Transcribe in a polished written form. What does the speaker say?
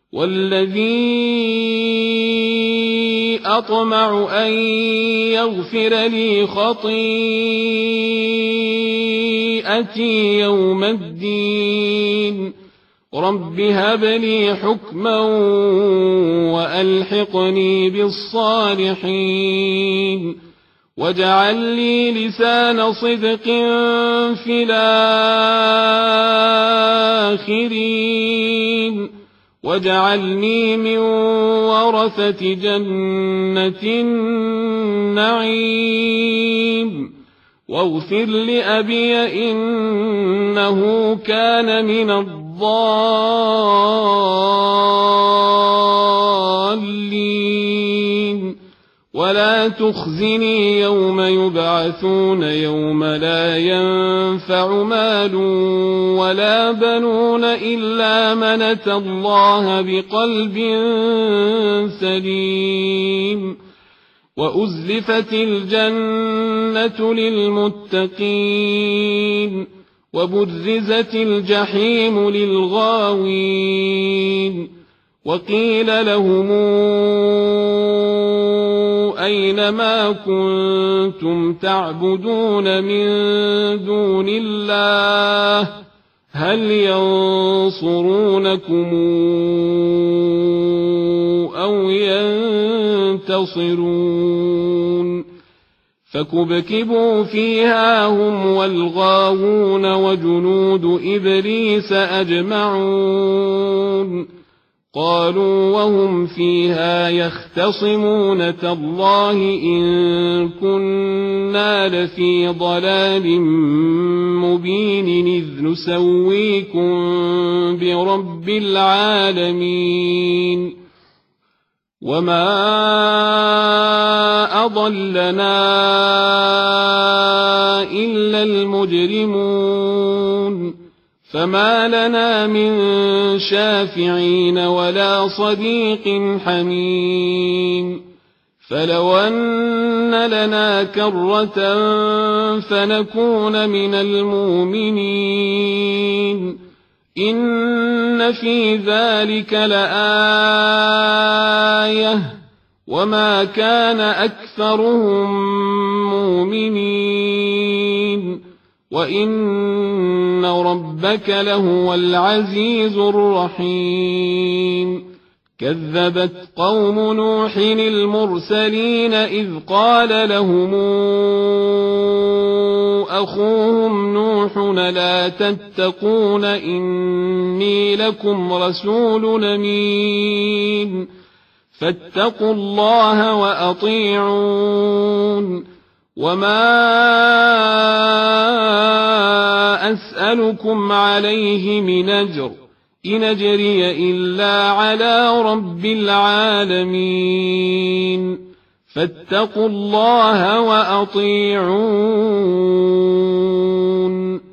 والذي أطمع أن يغفر لي خطيئتي يوم الدين رب هب لي حكما وألحقني بالصالحين واجعل لي لسان صدق في الآخرين واجعلني من ورثة جنة النعيم واغفر لأبي إنه كان من الضالين ولا تخزني يوم يبعثون يوم لا ينفع مال ولا بنون إلا من أتى الله بقلب سليم وأزلفت الجنة للمتقين وبرزت الجحيم للغاوين وقيل لهم أين ما كنتم تعبدون من دون الله هل ينصرونكم أو ينتصرون فكبكبوا فيها هم والغاوون وجنود إبليس أجمعون قالوا وهم فيها يختصمون تالله إن كنا لفي ضلال مبين إذ نسويكم برب العالمين وما أضلنا إلا المجرمون فما لنا من شافعين ولا صديق حميم فلو أن لنا كرة فنكون من المؤمنين إن في ذلك لآية وما كان أكثرهم مؤمنين وإن ربك لهو العزيز الرحيم كذبت قوم نوح المرسلين إذ قال لهم أخوهم نوح لا تتقون إني لكم رسول أمين فاتقوا الله وأطيعون وما أسألكم عليه من أجر إن أجري إلا على رب العالمين فاتقوا الله وأطيعون